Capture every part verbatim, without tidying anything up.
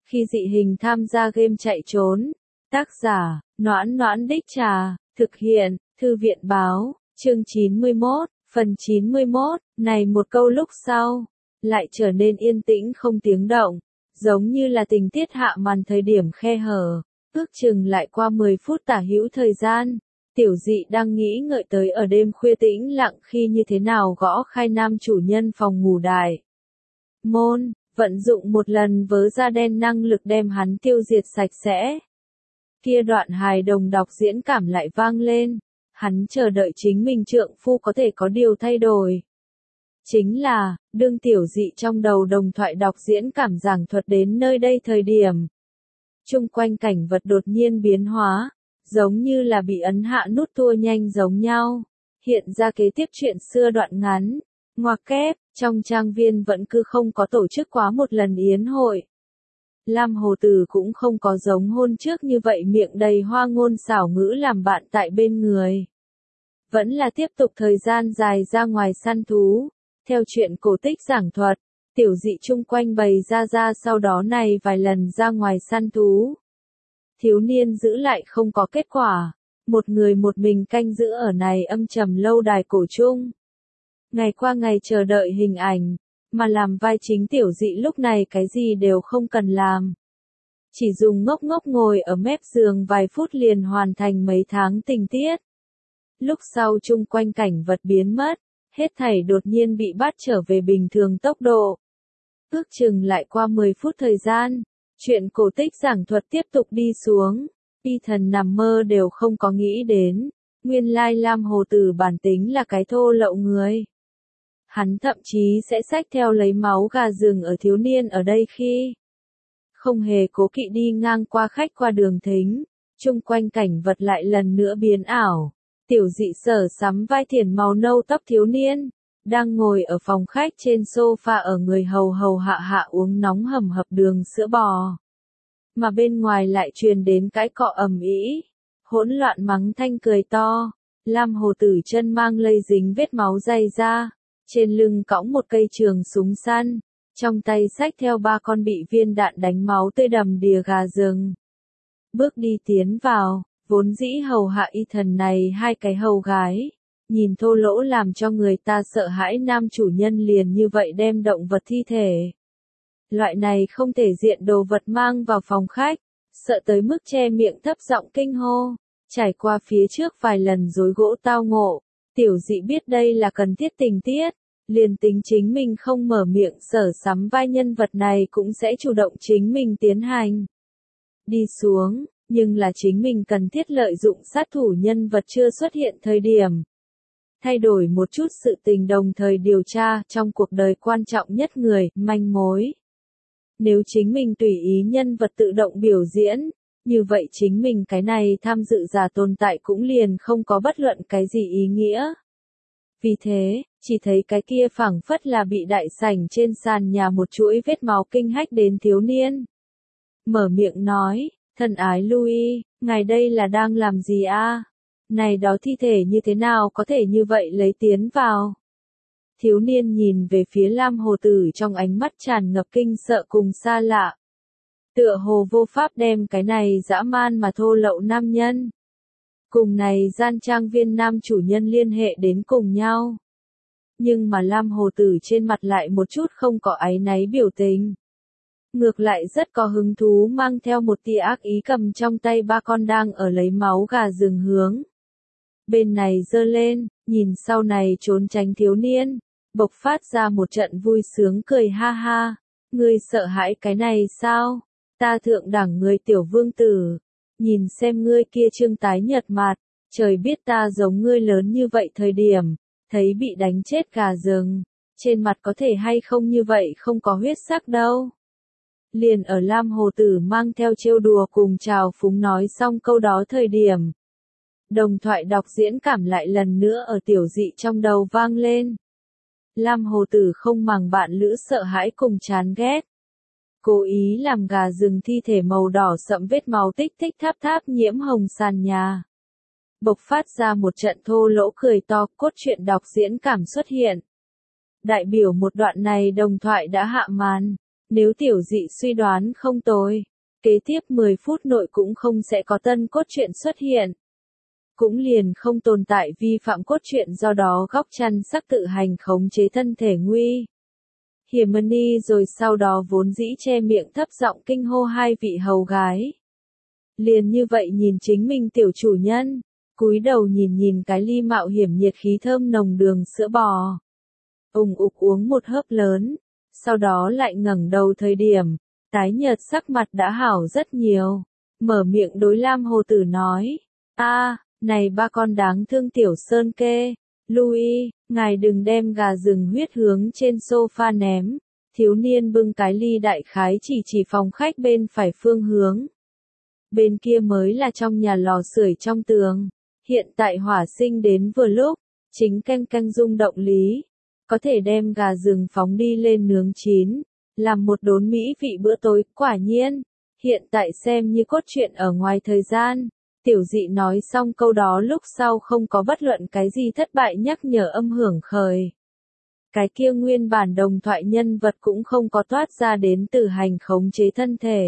Khi dị hình tham gia game chạy trốn. Tác giả, Noãn Noãn Đích Trà, thực hiện, Thư viện báo, chương chín mươi mốt, phần chín mươi mốt, này một câu lúc sau, lại trở nên yên tĩnh không tiếng động, giống như là tình tiết hạ màn thời điểm khe hở, ước chừng lại qua mười phút tả hữu thời gian. Tiểu dị đang nghĩ ngợi tới ở đêm khuya tĩnh lặng khi như thế nào gõ khai nam chủ nhân phòng ngủ đại môn, vận dụng một lần vớ da đen năng lực đem hắn tiêu diệt sạch sẽ. Kia đoạn hài đồng đọc diễn cảm lại vang lên, hắn chờ đợi chính mình trượng phu có thể có điều thay đổi. Chính là, đương tiểu dị trong đầu đồng thoại đọc diễn cảm giảng thuật đến nơi đây thời điểm. Chung quanh cảnh vật đột nhiên biến hóa, giống như là bị ấn hạ nút tua nhanh giống nhau. Hiện ra kế tiếp chuyện xưa đoạn ngắn, ngoặc kép, trong trang viên vẫn cứ không có tổ chức quá một lần yến hội. Lam Hồ Tử cũng không có giống hôn trước như vậy miệng đầy hoa ngôn xảo ngữ làm bạn tại bên người. Vẫn là tiếp tục thời gian dài ra ngoài săn thú. Theo chuyện cổ tích giảng thuật, tiểu dị chung quanh bày ra ra sau đó này vài lần ra ngoài săn thú. Thiếu niên giữ lại không có kết quả, một người một mình canh giữ ở này âm trầm lâu đài cổ chung. Ngày qua ngày chờ đợi hình ảnh, mà làm vai chính tiểu dị lúc này cái gì đều không cần làm. Chỉ dùng ngốc ngốc ngồi ở mép giường vài phút liền hoàn thành mấy tháng tình tiết. Lúc sau chung quanh cảnh vật biến mất, hết thảy đột nhiên bị bắt trở về bình thường tốc độ. Ước chừng lại qua mười phút thời gian, chuyện cổ tích giảng thuật tiếp tục đi xuống. Y thần nằm mơ đều không có nghĩ đến, nguyên lai Lam Hồ Tử bản tính là cái thô lậu người. Hắn thậm chí sẽ xách theo lấy máu gà rừng ở thiếu niên ở đây khi không hề cố kỵ đi ngang qua khách qua đường thính, chung quanh cảnh vật lại lần nữa biến ảo. Tiểu dị sở sắm vai thiền màu nâu tóc thiếu niên, đang ngồi ở phòng khách trên sofa ở người hầu hầu hạ hạ uống nóng hầm hập đường sữa bò. Mà bên ngoài lại truyền đến cái cọ ầm ĩ, hỗn loạn mắng thanh cười to. Lam Hồ Tử chân mang lây dính vết máu dày ra, trên lưng cõng một cây trường súng săn, trong tay xách theo ba con bị viên đạn đánh máu tươi đầm đìa gà rừng. Bước đi tiến vào, vốn dĩ hầu hạ y thần này hai cái hầu gái, nhìn thô lỗ làm cho người ta sợ hãi nam chủ nhân liền như vậy đem động vật thi thể. Loại này không thể diện đồ vật mang vào phòng khách, sợ tới mức che miệng thấp giọng kinh hô. Trải qua phía trước vài lần rối gỗ tao ngộ, tiểu dị biết đây là cần thiết tình tiết, liền tính chính mình không mở miệng sở sắm vai nhân vật này cũng sẽ chủ động chính mình tiến hành. Đi xuống, nhưng là chính mình cần thiết lợi dụng sát thủ nhân vật chưa xuất hiện thời điểm. Thay đổi một chút sự tình đồng thời điều tra trong cuộc đời quan trọng nhất người, manh mối. Nếu chính mình tùy ý nhân vật tự động biểu diễn, như vậy chính mình cái này tham dự giả tồn tại cũng liền không có bất luận cái gì ý nghĩa. Vì thế, chỉ thấy cái kia phảng phất là bị đại sảnh trên sàn nhà một chuỗi vết máu kinh hách đến thiếu niên. Mở miệng nói, thân ái Louis, ngài đây là đang làm gì a? Này đó thi thể như thế nào có thể như vậy lấy tiến vào? Thiếu niên nhìn về phía Lam Hồ Tử trong ánh mắt tràn ngập kinh sợ cùng xa lạ. Tựa hồ vô pháp đem cái này dã man mà thô lậu nam nhân. Cùng này gian trang viên nam chủ nhân liên hệ đến cùng nhau. Nhưng mà Lam Hồ Tử trên mặt lại một chút không có áy náy biểu tình. Ngược lại rất có hứng thú mang theo một tia ác ý cầm trong tay ba con đang ở lấy máu gà rừng hướng. Bên này giơ lên, nhìn sau này trốn tránh thiếu niên, bộc phát ra một trận vui sướng cười ha ha. Ngươi sợ hãi cái này sao? Ta thượng đẳng người tiểu vương tử. Nhìn xem ngươi kia trương tái nhợt mặt, trời biết ta giống ngươi lớn như vậy thời điểm, thấy bị đánh chết gà rừng, trên mặt có thể hay không như vậy không có huyết sắc đâu. Liền ở Lam Hồ Tử mang theo trêu đùa cùng chào phúng nói xong câu đó thời điểm. Đồng thoại đọc diễn cảm lại lần nữa ở tiểu dị trong đầu vang lên. Lam Hồ Tử không màng bạn lữ sợ hãi cùng chán ghét. Cố ý làm gà rừng thi thể màu đỏ sẫm vết máu tích tích tháp tháp nhiễm hồng sàn nhà. Bộc phát ra một trận thô lỗ cười to, cốt truyện đọc diễn cảm xuất hiện. Đại biểu một đoạn này đồng thoại đã hạ màn. Nếu tiểu dị suy đoán không tồi, kế tiếp mười phút nội cũng không sẽ có tân cốt truyện xuất hiện. Cũng liền không tồn tại vi phạm cốt truyện do đó góc chăn sắc tự hành khống chế thân thể nguy. Hiểm rồi sau đó vốn dĩ che miệng thấp giọng kinh hô hai vị hầu gái. Liền như vậy nhìn chính mình tiểu chủ nhân, cúi đầu nhìn nhìn cái ly mạo hiểm nhiệt khí thơm nồng đường sữa bò. Ùng ục uống một hớp lớn, sau đó lại ngẩng đầu thời điểm, tái nhợt sắc mặt đã hảo rất nhiều, mở miệng đối Lam Hồ Tử nói, a, này ba con đáng thương tiểu sơn kê, Louis, ngài đừng đem gà rừng huyết hướng trên sofa ném, thiếu niên bưng cái ly đại khái chỉ chỉ phòng khách bên phải phương hướng. Bên kia mới là trong nhà lò sưởi trong tường, hiện tại hỏa sinh đến vừa lúc, chính canh canh rung động lý, có thể đem gà rừng phóng đi lên nướng chín, làm một đốn mỹ vị bữa tối, quả nhiên, hiện tại xem như cốt truyện ở ngoài thời gian. Tiểu dị nói xong câu đó lúc sau không có bất luận cái gì thất bại nhắc nhở âm hưởng khởi. Cái kia nguyên bản đồng thoại nhân vật cũng không có toát ra đến từ hành khống chế thân thể.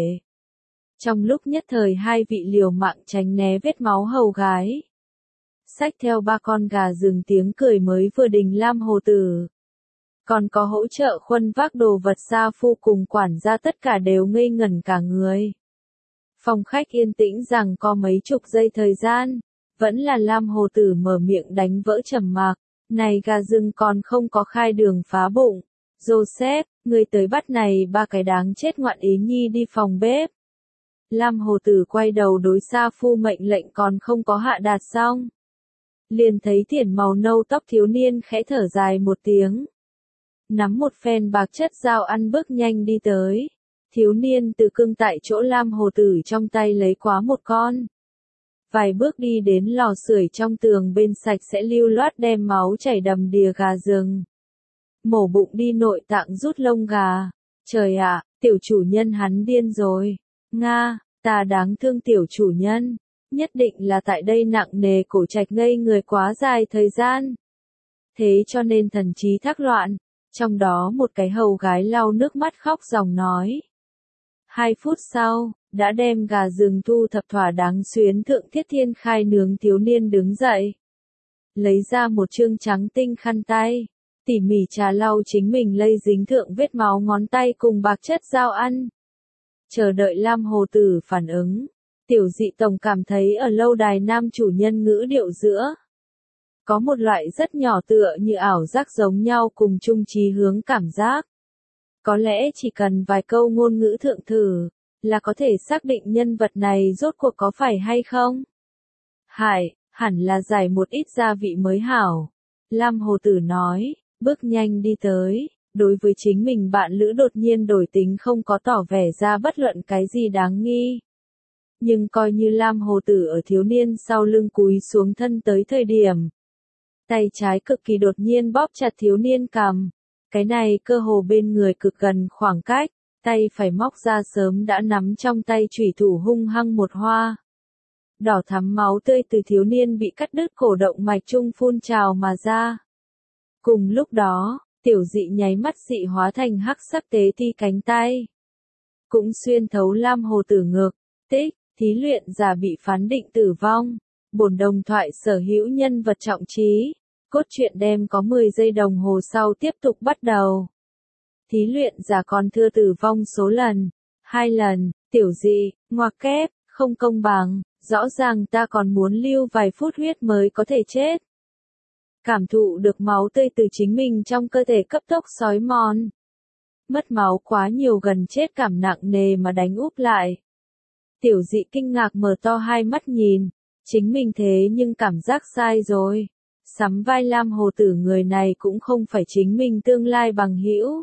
Trong lúc nhất thời hai vị liều mạng tránh né vết máu hầu gái. Xách theo ba con gà rừng tiếng cười mới vừa đình Lam Hồ Tử. Còn có hỗ trợ khuân vác đồ vật sa phu cùng quản gia tất cả đều ngây ngẩn cả người. Phòng khách yên tĩnh rằng có mấy chục giây thời gian, vẫn là Lam Hồ Tử mở miệng đánh vỡ trầm mặc, này gà rừng còn không có khai đường phá bụng. Joseph, người tới bắt này ba cái đáng chết ngoạn ý nhi đi phòng bếp. Lam Hồ Tử quay đầu đối sa phu mệnh lệnh còn không có hạ đạt xong. Liền thấy thiển màu nâu tóc thiếu niên khẽ thở dài một tiếng. Nắm một phen bạc chất dao ăn bước nhanh đi tới. Thiếu niên từ cưng tại chỗ Lam Hồ Tử trong tay lấy quá một con. Vài bước đi đến lò sưởi trong tường bên sạch sẽ lưu loát đem máu chảy đầm đìa gà rừng. Mổ bụng đi nội tạng rút lông gà. Trời ạ, tiểu chủ nhân hắn điên rồi. Nga, ta đáng thương tiểu chủ nhân. Nhất định là tại đây nặng nề cổ trạch ngây người quá dài thời gian. Thế cho nên thần trí thác loạn. Trong đó một cái hầu gái lau nước mắt khóc ròng nói. Hai phút sau, đã đem gà rừng thu thập thỏa đáng xuyến thượng thiết thiên khai nướng thiếu niên đứng dậy. Lấy ra một chương trắng tinh khăn tay, tỉ mỉ trà lau chính mình lây dính thượng vết máu ngón tay cùng bạc chất dao ăn. Chờ đợi Lam Hồ Tử phản ứng, tiểu dị tổng cảm thấy ở lâu đài nam chủ nhân ngữ điệu giữa. Có một loại rất nhỏ tựa như ảo giác giống nhau cùng chung chí hướng cảm giác. Có lẽ chỉ cần vài câu ngôn ngữ thượng thử, là có thể xác định nhân vật này rốt cuộc có phải hay không. Hải, hẳn là giải một ít gia vị mới hảo. Lam Hồ Tử nói, bước nhanh đi tới, đối với chính mình bạn lữ đột nhiên đổi tính không có tỏ vẻ ra bất luận cái gì đáng nghi. Nhưng coi như Lam Hồ Tử ở thiếu niên sau lưng cúi xuống thân tới thời điểm. Tay trái cực kỳ đột nhiên bóp chặt thiếu niên cằm. Cái này cơ hồ bên người cực gần khoảng cách, tay phải móc ra sớm đã nắm trong tay chủy thủ hung hăng một hoa. Đỏ thắm máu tươi từ thiếu niên bị cắt đứt cổ động mạch trung phun trào mà ra. Cùng lúc đó, tiểu dị nháy mắt dị hóa thành hắc sắc tế thi cánh tay. Cũng xuyên thấu Lam Hồ Tử ngực, tích, thí luyện giả bị phán định tử vong. Bổn đồng thoại sở hữu nhân vật trọng trí. Cốt truyện đem có mười giây đồng hồ sau tiếp tục bắt đầu. Thí luyện giả còn thưa tử vong số lần. Hai lần, tiểu dị, ngoặc kép, không công bằng, rõ ràng ta còn muốn lưu vài phút huyết mới có thể chết. Cảm thụ được máu tươi từ chính mình trong cơ thể cấp tốc xói mòn. Mất máu quá nhiều gần chết cảm nặng nề mà đánh úp lại. Tiểu dị kinh ngạc mở to hai mắt nhìn. Chính mình thế nhưng cảm giác sai rồi. Sắm vai Lam Hồ Tử người này cũng không phải chính mình tương lai bằng hữu.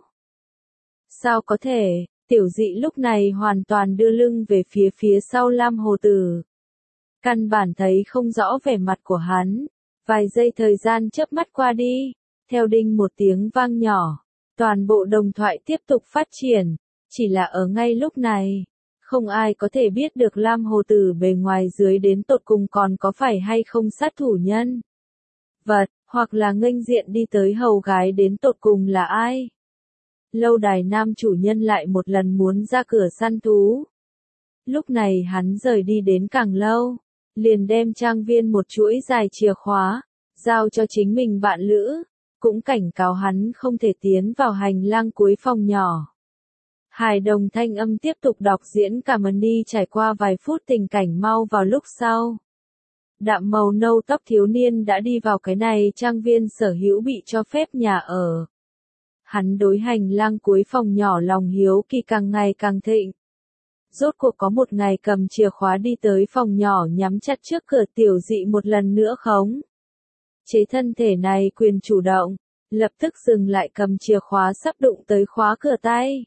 Sao có thể, tiểu dị lúc này hoàn toàn đưa lưng về phía phía sau Lam Hồ Tử. Căn bản thấy không rõ vẻ mặt của hắn. Vài giây thời gian chớp mắt qua đi, theo đinh một tiếng vang nhỏ. Toàn bộ đồng thoại tiếp tục phát triển, chỉ là ở ngay lúc này. Không ai có thể biết được Lam Hồ Tử bề ngoài dưới đến tột cùng còn có phải hay không sát thủ nhân. Vật, hoặc là nghênh diện đi tới hầu gái đến tột cùng là ai. lâu đài nam chủ nhân lại một lần muốn ra cửa săn thú. Lúc này hắn rời đi đến càng lâu, liền đem trang viên một chuỗi dài chìa khóa, giao cho chính mình bạn lữ, cũng cảnh cáo hắn không thể tiến vào hành lang cuối phòng nhỏ. Hài đồng thanh âm tiếp tục đọc diễn cảm ơn đi trải qua vài phút tình cảnh mau vào lúc sau. Đạm màu nâu tóc thiếu niên đã đi vào cái này trang viên sở hữu bị cho phép nhà ở. Hắn đối hành lang cuối phòng nhỏ lòng hiếu kỳ càng ngày càng thịnh. Rốt cuộc có một ngày cầm chìa khóa đi tới phòng nhỏ nhắm chặt trước cửa tiểu dị một lần nữa khống chế thân thể này quyền chủ động, lập tức dừng lại cầm chìa khóa sắp đụng tới khóa cửa tay.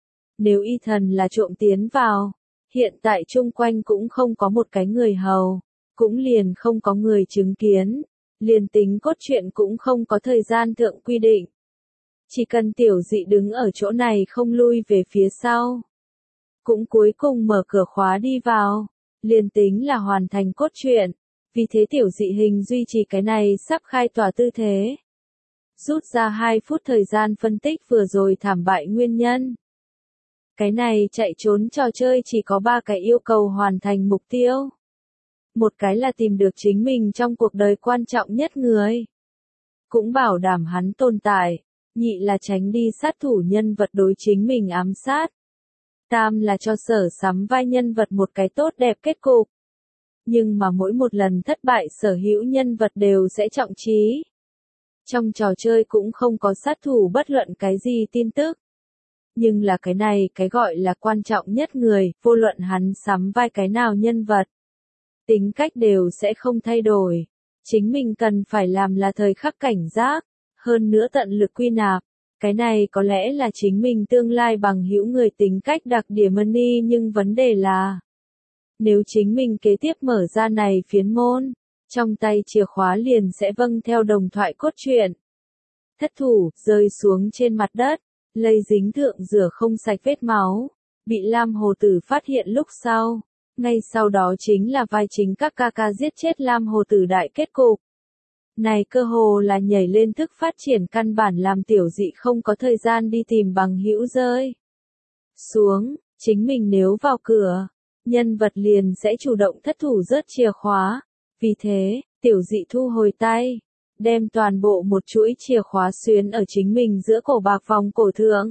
Nếu y thần là trộm tiến vào, hiện tại chung quanh cũng không có một cái người hầu, cũng liền không có người chứng kiến, liền tính cốt truyện cũng không có thời gian thượng quy định. Chỉ cần tiểu dị đứng ở chỗ này không lui về phía sau, cũng cuối cùng mở cửa khóa đi vào, liền tính là hoàn thành cốt truyện, vì thế tiểu dị hình duy trì cái này sắp khai tỏa tư thế. Rút ra hai phút thời gian phân tích vừa rồi thảm bại nguyên nhân. Cái này chạy trốn trò chơi chỉ có ba cái yêu cầu hoàn thành mục tiêu. Một cái là tìm được chính mình trong cuộc đời quan trọng nhất người, cũng bảo đảm hắn tồn tại. Nhị là tránh đi sát thủ nhân vật đối chính mình ám sát. Tam là cho sở sắm vai nhân vật một cái tốt đẹp kết cục. Nhưng mà mỗi một lần thất bại sở hữu nhân vật đều sẽ trọng trí. Trong trò chơi cũng không có sát thủ bất luận cái gì tin tức. Nhưng là cái này cái gọi là quan trọng nhất người, vô luận hắn sắm vai cái nào nhân vật. Tính cách đều sẽ không thay đổi. Chính mình cần phải làm là thời khắc cảnh giác, hơn nữa tận lực quy nạp. Cái này có lẽ là chính mình tương lai bằng hữu người tính cách đặc điểm money, nhưng vấn đề là nếu chính mình kế tiếp mở ra này phiến môn, trong tay chìa khóa liền sẽ vâng theo đồng thoại cốt truyện. Thất thủ, rơi xuống trên mặt đất, lây dính thượng rửa không sạch vết máu, bị Lam Hồ Tử phát hiện lúc sau. Ngay sau đó chính là vai chính các ca ca giết chết Lam Hồ Tử đại kết cục. Này cơ hồ là nhảy lên thức phát triển căn bản làm tiểu dị không có thời gian đi tìm bằng hữu rơi xuống, chính mình nếu vào cửa, nhân vật liền sẽ chủ động thất thủ rớt chìa khóa. Vì thế, tiểu dị thu hồi tay, đem toàn bộ một chuỗi chìa khóa xuyến ở chính mình giữa cổ bạc vòng cổ thượng.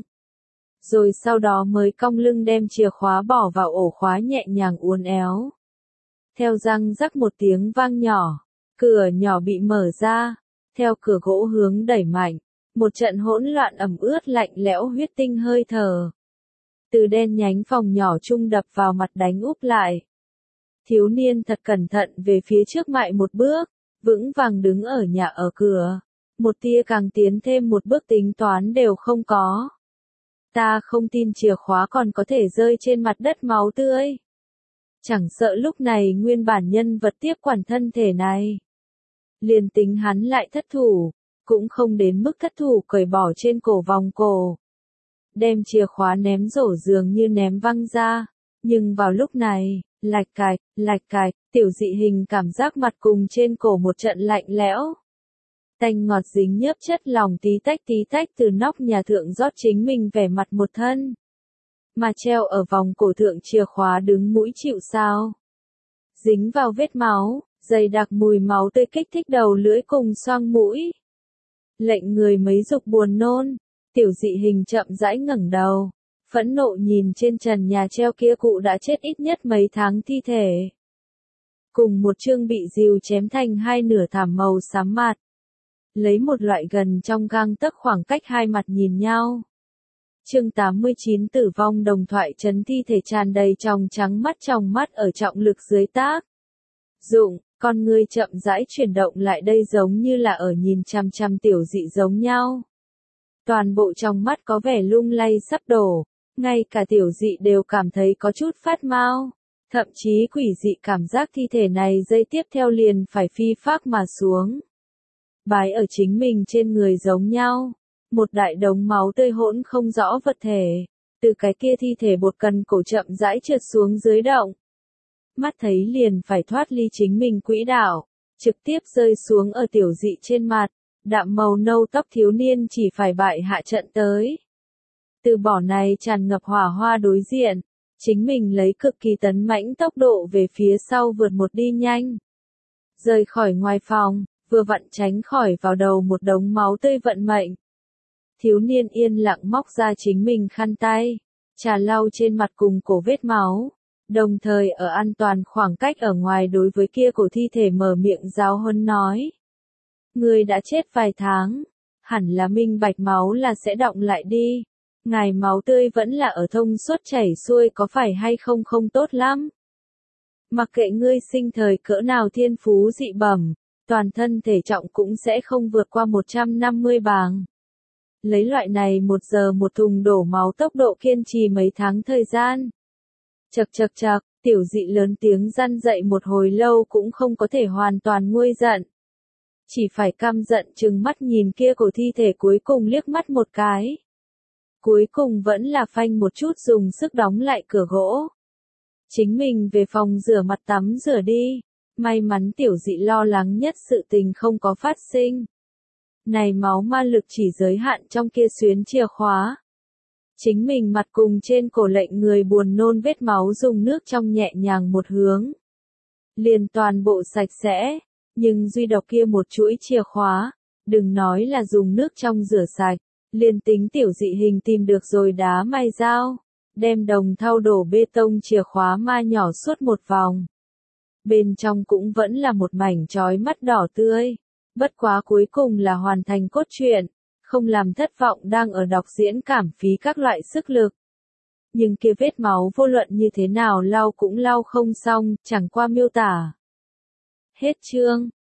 Rồi sau đó mới cong lưng đem chìa khóa bỏ vào ổ khóa nhẹ nhàng uốn éo. Theo răng rắc một tiếng vang nhỏ, cửa nhỏ bị mở ra, theo cửa gỗ hướng đẩy mạnh, một trận hỗn loạn ẩm ướt lạnh lẽo huyết tinh hơi thở. Từ đen nhánh phòng nhỏ trung đập vào mặt đánh úp lại. Thiếu niên thật cẩn thận về phía trước mại một bước, vững vàng đứng ở nhà ở cửa. Một tia càng tiến thêm một bước tính toán đều không có. Ta không tin chìa khóa còn có thể rơi trên mặt đất máu tươi. Chẳng sợ lúc này nguyên bản nhân vật tiếp quản thân thể này. Liền tính hắn lại thất thủ, cũng không đến mức thất thủ cởi bỏ trên cổ vòng cổ. Đem chìa khóa ném rổ giường như ném văng ra. Nhưng vào lúc này, lạch cạch, lạch cạch, tiểu dị hình cảm giác mặt cùng trên cổ một trận lạnh lẽo. Tanh ngọt dính nhớp chất lòng tí tách tí tách từ nóc nhà thượng rót chính mình vẻ mặt một thân. Mà treo ở vòng cổ thượng chìa khóa đứng mũi chịu sao. Dính vào vết máu, dày đặc mùi máu tươi kích thích đầu lưỡi cùng xoang mũi. Lệnh người mấy dục buồn nôn, tiểu dị hình chậm rãi ngẩng đầu, phẫn nộ nhìn trên trần nhà treo kia cụ đã chết ít nhất mấy tháng thi thể. Cùng một chương bị rìu chém thành hai nửa thảm màu xám mặt. Lấy một loại gần trong gang tấc khoảng cách hai mặt nhìn nhau. Chương tám mươi chín tử vong đồng thoại chấn thi thể tràn đầy tròng trắng mắt tròng mắt ở trọng lực dưới tác dụng, con người chậm rãi chuyển động lại đây giống như là ở nhìn chằm chằm tiểu dị giống nhau. Toàn bộ trong mắt có vẻ lung lay sắp đổ, ngay cả tiểu dị đều cảm thấy có chút phát mau, thậm chí quỷ dị cảm giác thi thể này giây tiếp theo liền phải phi phác mà xuống. Bái ở chính mình trên người giống nhau, một đại đống máu tươi hỗn không rõ vật thể, từ cái kia thi thể bột cần cổ chậm rãi trượt xuống dưới động. Mắt thấy liền phải thoát ly chính mình quỹ đạo, trực tiếp rơi xuống ở tiểu dị trên mặt, đạm màu nâu tóc thiếu niên chỉ phải bại hạ trận tới. Từ bỏ này tràn ngập hỏa hoa đối diện, chính mình lấy cực kỳ tấn mãnh tốc độ về phía sau vượt một đi nhanh. Rời khỏi ngoài phòng, vừa vặn tránh khỏi vào đầu một đống máu tươi vận mệnh. Thiếu niên yên lặng móc ra chính mình khăn tay, trà lau trên mặt cùng cổ vết máu, đồng thời ở an toàn khoảng cách ở ngoài đối với kia cổ thi thể mở miệng giáo huấn nói. Người đã chết vài tháng, hẳn là minh bạch máu là sẽ đọng lại đi. Ngài máu tươi vẫn là ở thông suốt chảy xuôi có phải hay không không tốt lắm. Mặc kệ ngươi sinh thời cỡ nào thiên phú dị bẩm, toàn thân thể trọng cũng sẽ không vượt qua một trăm năm mươi bảng. Lấy loại này một giờ một thùng đổ máu tốc độ kiên trì mấy tháng thời gian. Chậc chậc chậc, tiểu dị lớn tiếng răn dậy một hồi lâu cũng không có thể hoàn toàn nguôi giận. Chỉ phải căm giận trừng mắt nhìn kia cổ thi thể cuối cùng liếc mắt một cái. Cuối cùng vẫn là phanh một chút dùng sức đóng lại cửa gỗ. Chính mình về phòng rửa mặt tắm rửa đi. May mắn tiểu dị lo lắng nhất sự tình không có phát sinh. Này máu ma lực chỉ giới hạn trong kia xuyến chìa khóa. Chính mình mặt cùng trên cổ lệnh người buồn nôn vết máu dùng nước trong nhẹ nhàng một hướng. Liền toàn bộ sạch sẽ, nhưng duy độc kia một chuỗi chìa khóa, đừng nói là dùng nước trong rửa sạch, liền tính tiểu dị hình tìm được rồi đá may dao, đem đồng thau đổ bê tông chìa khóa ma nhỏ suốt một vòng. Bên trong cũng vẫn là một mảnh chói mắt đỏ tươi, bất quá cuối cùng là hoàn thành cốt truyện, không làm thất vọng đang ở đọc diễn cảm phí các loại sức lực. Nhưng kia vết máu vô luận như thế nào lau cũng lau không xong, chẳng qua miêu tả. Hết chương.